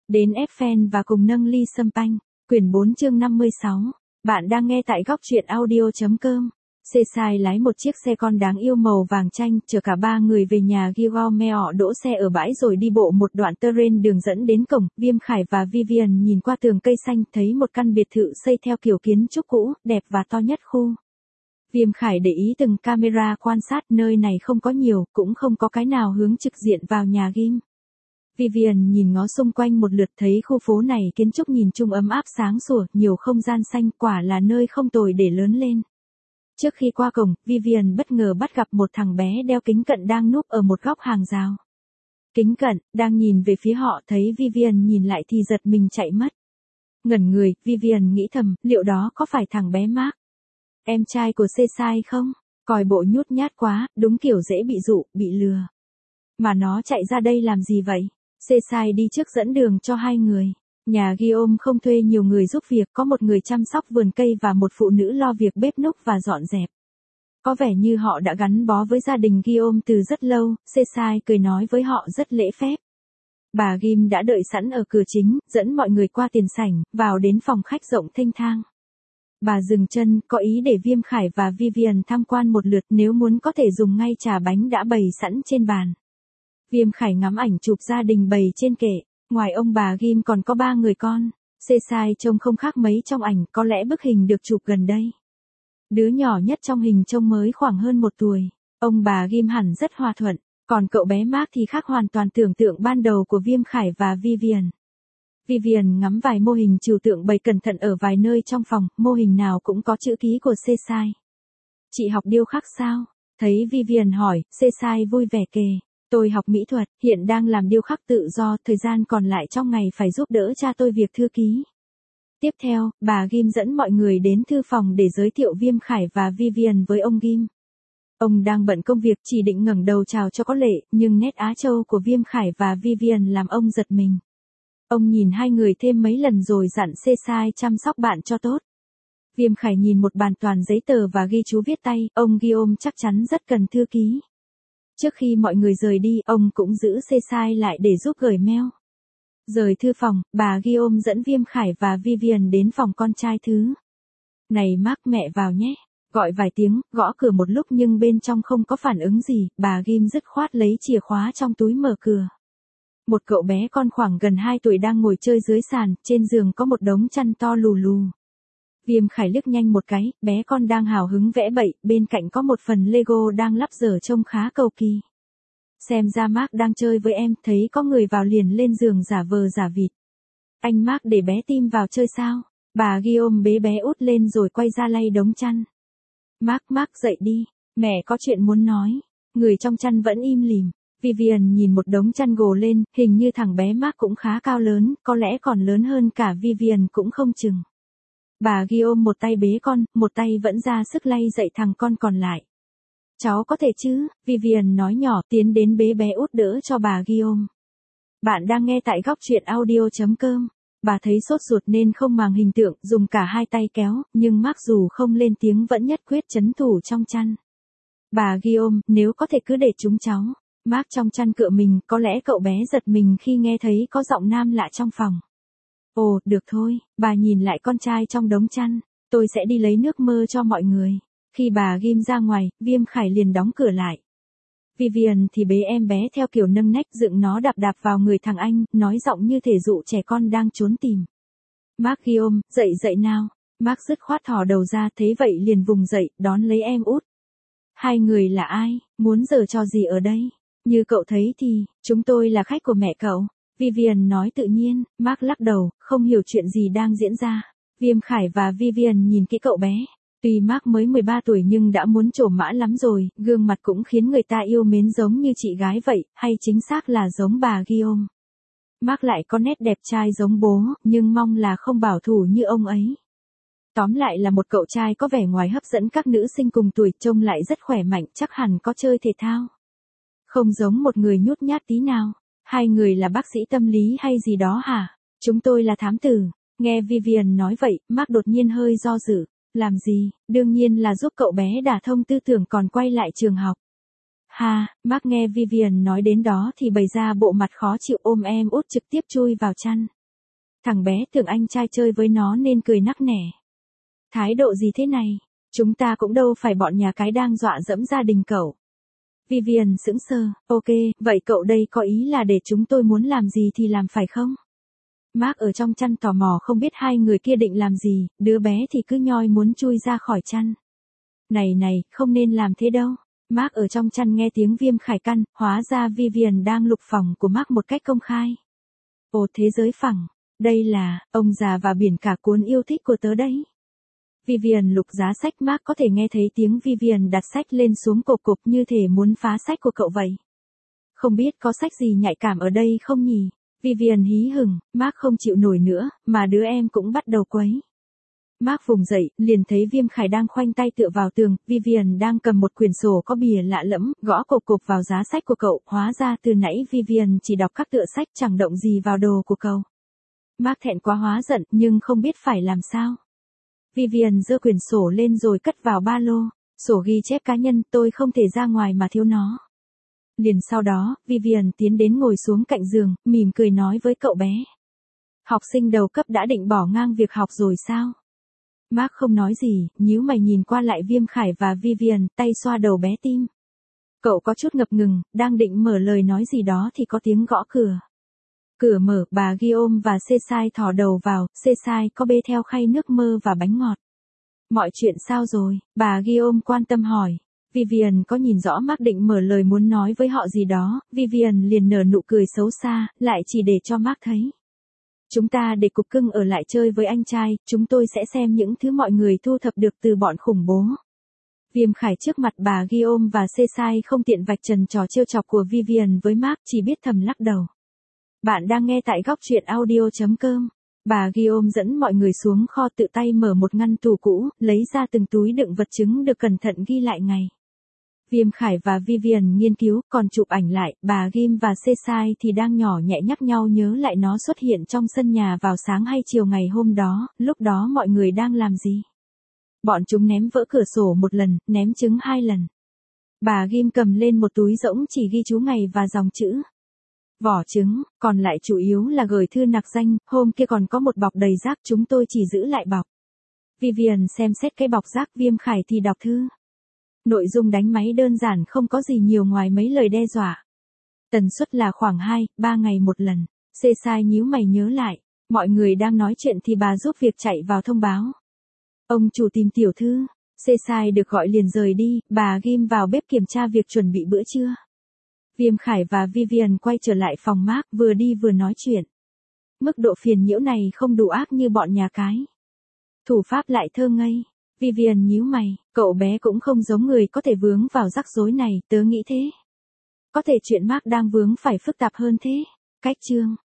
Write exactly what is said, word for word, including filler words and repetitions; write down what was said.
đến Eiffel và cùng nâng ly sâm panh. Quyển bốn chương năm mươi sáu. Bạn đang nghe tại góc truyện audio chấm com. Cesai lái một chiếc xe con đáng yêu màu vàng chanh, chở cả ba người về nhà Guillaume, đỗ xe ở bãi rồi đi bộ một đoạn terrain đường dẫn đến cổng. Viêm Khải và Vivian nhìn qua tường cây xanh, thấy một căn biệt thự xây theo kiểu kiến trúc cũ, đẹp và to nhất khu. Viêm Khải để ý từng camera quan sát, nơi này không có nhiều, cũng không có cái nào hướng trực diện vào nhà Ghim. Vivian nhìn ngó xung quanh một lượt, thấy khu phố này kiến trúc nhìn chung ấm áp sáng sủa, nhiều không gian xanh, quả là nơi không tồi để lớn lên. Trước khi qua cổng, Vivian bất ngờ bắt gặp một thằng bé đeo kính cận đang núp ở một góc hàng rào. Kính cận, đang nhìn về phía họ, thấy Vivian nhìn lại thì giật mình chạy mất. Ngẩn người, Vivian nghĩ thầm, liệu đó có phải thằng bé Mark, em trai của Cesai không? Coi bộ nhút nhát quá, đúng kiểu dễ bị dụ, bị lừa. Mà nó chạy ra đây làm gì vậy? Cesai đi trước dẫn đường cho hai người. Nhà Guillaume không thuê nhiều người giúp việc, có một người chăm sóc vườn cây và một phụ nữ lo việc bếp núc và dọn dẹp. Có vẻ như họ đã gắn bó với gia đình Guillaume từ rất lâu. Cesai cười nói với họ rất lễ phép. Bà Ghim đã đợi sẵn ở cửa chính, dẫn mọi người qua tiền sảnh, vào đến phòng khách rộng thênh thang. Bà dừng chân, có ý để Viêm Khải và Vivian tham quan một lượt, nếu muốn có thể dùng ngay trà bánh đã bày sẵn trên bàn. Viêm Khải ngắm ảnh chụp gia đình bày trên kệ, ngoài ông bà Ghim còn có ba người con. Cesai trông không khác mấy trong ảnh, có lẽ bức hình được chụp gần đây. Đứa nhỏ nhất trong hình trông mới khoảng hơn một tuổi, ông bà Ghim hẳn rất hòa thuận, còn cậu bé Mark thì khác hoàn toàn tưởng tượng ban đầu của Viêm Khải và Vivian. Vivian ngắm vài mô hình trừu tượng bày cẩn thận ở vài nơi trong phòng, mô hình nào cũng có chữ ký của Cesai. Chị học điêu khắc sao? Thấy Vivian hỏi, Cesai vui vẻ kể. Tôi học mỹ thuật, hiện đang làm điêu khắc tự do, thời gian còn lại trong ngày phải giúp đỡ cha tôi việc thư ký. Tiếp theo, bà Ghim dẫn mọi người đến thư phòng để giới thiệu Viêm Khải và Vivian với ông Ghim. Ông đang bận công việc, chỉ định ngẩng đầu chào cho có lệ, nhưng nét Á Châu của Viêm Khải và Vivian làm ông giật mình. Ông nhìn hai người thêm mấy lần rồi dặn Cesai chăm sóc bạn cho tốt. Viêm Khải nhìn một bàn toàn giấy tờ và ghi chú viết tay, ông Guillaume chắc chắn rất cần thư ký. Trước khi mọi người rời đi, ông cũng giữ Cesai lại để giúp gửi mail. Rời thư phòng, bà Guillaume dẫn Viêm Khải và Vivian đến phòng con trai thứ. Này Mark, mẹ vào nhé. Gọi vài tiếng, gõ cửa một lúc nhưng bên trong không có phản ứng gì, bà Ghim dứt khoát lấy chìa khóa trong túi mở cửa. Một cậu bé con khoảng gần hai tuổi đang ngồi chơi dưới sàn, trên giường có một đống chăn to lù lù. Viêm Khải liếc nhanh một cái, bé con đang hào hứng vẽ bậy, bên cạnh có một phần Lego đang lắp dở trông khá cầu kỳ. Xem ra Mark đang chơi với em, thấy có người vào liền lên giường giả vờ giả vịt. Anh Mark để bé Tim vào chơi sao? Bà Guillaume bế bé út lên rồi quay ra lay đống chăn. Mark, Mark dậy đi, mẹ có chuyện muốn nói. Người trong chăn vẫn im lìm. Vivian nhìn một đống chăn gồ lên, hình như thằng bé Mark cũng khá cao lớn, có lẽ còn lớn hơn cả Vivian cũng không chừng. Bà Guillaume một tay bế con, một tay vẫn ra sức lay dậy thằng con còn lại. Cháu có thể chứ, Vivian nói nhỏ, tiến đến bế bé út đỡ cho bà Guillaume. Bạn đang nghe tại góc truyện audio chấm com. Bà thấy sốt ruột nên không màng hình tượng, dùng cả hai tay kéo, nhưng Mark dù không lên tiếng vẫn nhất quyết trấn thủ trong chăn. Bà Guillaume, nếu có thể cứ để chúng cháu. Mark trong chăn cựa mình, có lẽ cậu bé giật mình khi nghe thấy có giọng nam lạ trong phòng. Ồ, được thôi, bà nhìn lại con trai trong đống chăn, tôi sẽ đi lấy nước mơ cho mọi người. Khi bà Ghim ra ngoài, Viêm Khải liền đóng cửa lại. Vivian thì bế em bé theo kiểu nâng nách, dựng nó đạp đạp vào người thằng anh, nói giọng như thể dụ trẻ con đang trốn tìm. Mark, Guillaume, dậy dậy nào. Mark dứt khoát thò đầu ra, thế vậy liền vùng dậy, đón lấy em út. Hai người là ai, muốn giở trò gì ở đây? Như cậu thấy thì, chúng tôi là khách của mẹ cậu. Vivian nói tự nhiên. Mark lắc đầu, không hiểu chuyện gì đang diễn ra. Viêm Khải và Vivian nhìn kỹ cậu bé. Tuy Mark mới mười ba tuổi nhưng đã muốn trổ mã lắm rồi, gương mặt cũng khiến người ta yêu mến giống như chị gái vậy, hay chính xác là giống bà Guillaume. Mark lại có nét đẹp trai giống bố, nhưng mong là không bảo thủ như ông ấy. Tóm lại là một cậu trai có vẻ ngoài hấp dẫn các nữ sinh cùng tuổi, trông lại rất khỏe mạnh, chắc hẳn có chơi thể thao. Không giống một người nhút nhát tí nào. Hai người là bác sĩ tâm lý hay gì đó hả? Chúng tôi là thám tử. Nghe Vivian nói vậy, Mark đột nhiên hơi do dự. Làm gì? Đương nhiên là giúp cậu bé đả thông tư tưởng còn quay lại trường học. Ha, Mark nghe Vivian nói đến đó thì bày ra bộ mặt khó chịu, ôm em út trực tiếp chui vào chăn. Thằng bé tưởng anh trai chơi với nó nên cười nắc nẻ. Thái độ gì thế này? Chúng ta cũng đâu phải bọn nhà cái đang dọa dẫm gia đình cậu. Vivian sững sờ, ok, vậy cậu đây có ý là để chúng tôi muốn làm gì thì làm phải không? Mark ở trong chăn tò mò không biết hai người kia định làm gì, đứa bé thì cứ nhoi muốn chui ra khỏi chăn. Này này, không nên làm thế đâu. Mark ở trong chăn nghe tiếng Viêm Khải căn, hóa ra Vivian đang lục phòng của Mark một cách công khai. Ồ thế giới phẳng, đây là, ông già và biển cả cuốn yêu thích của tớ đấy. Vivian lục giá sách Mark có thể nghe thấy tiếng Vivian đặt sách lên xuống cộp cộp như thể muốn phá sách của cậu vậy. Không biết có sách gì nhạy cảm ở đây không nhỉ? Vivian hí hửng, Mark không chịu nổi nữa, mà đứa em cũng bắt đầu quấy. Mark vùng dậy, liền thấy Viêm Khải đang khoanh tay tựa vào tường, Vivian đang cầm một quyển sổ có bìa lạ lẫm, gõ cộp cộp vào giá sách của cậu, hóa ra từ nãy Vivian chỉ đọc các tựa sách chẳng động gì vào đồ của cậu. Mark thẹn quá hóa giận, nhưng không biết phải làm sao. Vivian giơ quyển sổ lên rồi cất vào ba lô, sổ ghi chép cá nhân, tôi không thể ra ngoài mà thiếu nó. Liền sau đó, Vivian tiến đến ngồi xuống cạnh giường, mỉm cười nói với cậu bé. Học sinh đầu cấp đã định bỏ ngang việc học rồi sao? Mark không nói gì, nhíu mày nhìn qua lại Viêm Khải và Vivian, tay xoa đầu bé Tim. Cậu có chút ngập ngừng, đang định mở lời nói gì đó thì có tiếng gõ cửa. Cửa mở, bà Guillaume và Cesai thò đầu vào, Cesai có bê theo khay nước mơ và bánh ngọt. Mọi chuyện sao rồi? Bà Guillaume quan tâm hỏi. Vivian có nhìn rõ Mark định mở lời muốn nói với họ gì đó, Vivian liền nở nụ cười xấu xa, lại chỉ để cho Mark thấy. Chúng ta để cục cưng ở lại chơi với anh trai, chúng tôi sẽ xem những thứ mọi người thu thập được từ bọn khủng bố. Viêm Khải trước mặt bà Guillaume và Cesai không tiện vạch trần trò trêu chọc của Vivian với Mark, chỉ biết thầm lắc đầu. Bạn đang nghe tại góc truyện audio chấm com. Bà Guillaume dẫn mọi người xuống kho tự tay mở một ngăn tủ cũ, lấy ra từng túi đựng vật chứng được cẩn thận ghi lại ngày. Viêm Khải và Vivian nghiên cứu, còn chụp ảnh lại, bà Ghim và Cesai thì đang nhỏ nhẹ nhắc nhau nhớ lại nó xuất hiện trong sân nhà vào sáng hay chiều ngày hôm đó, lúc đó mọi người đang làm gì. Bọn chúng ném vỡ cửa sổ một lần, ném trứng hai lần. Bà Ghim cầm lên một túi rỗng chỉ ghi chú ngày và dòng chữ. Vỏ trứng, còn lại chủ yếu là gửi thư nặc danh, hôm kia còn có một bọc đầy rác chúng tôi chỉ giữ lại bọc. Vivian xem xét cái bọc rác, Viêm Khải thì đọc thư. Nội dung đánh máy đơn giản không có gì nhiều ngoài mấy lời đe dọa. Tần suất là khoảng hai, ba ngày một lần. Cesai nhíu mày nhớ lại, mọi người đang nói chuyện thì bà giúp việc chạy vào thông báo. Ông chủ tìm tiểu thư, Cesai được gọi liền rời đi, bà Ghim vào bếp kiểm tra việc chuẩn bị bữa trưa. Viêm Khải và Vivian quay trở lại phòng Mark, vừa đi vừa nói chuyện. Mức độ phiền nhiễu này không đủ ác như bọn nhà cái. Thủ pháp lại thơ ngây. Vivian nhíu mày, cậu bé cũng không giống người có thể vướng vào rắc rối này, tớ nghĩ thế. Có thể chuyện Mark đang vướng phải phức tạp hơn thế. Cách chương.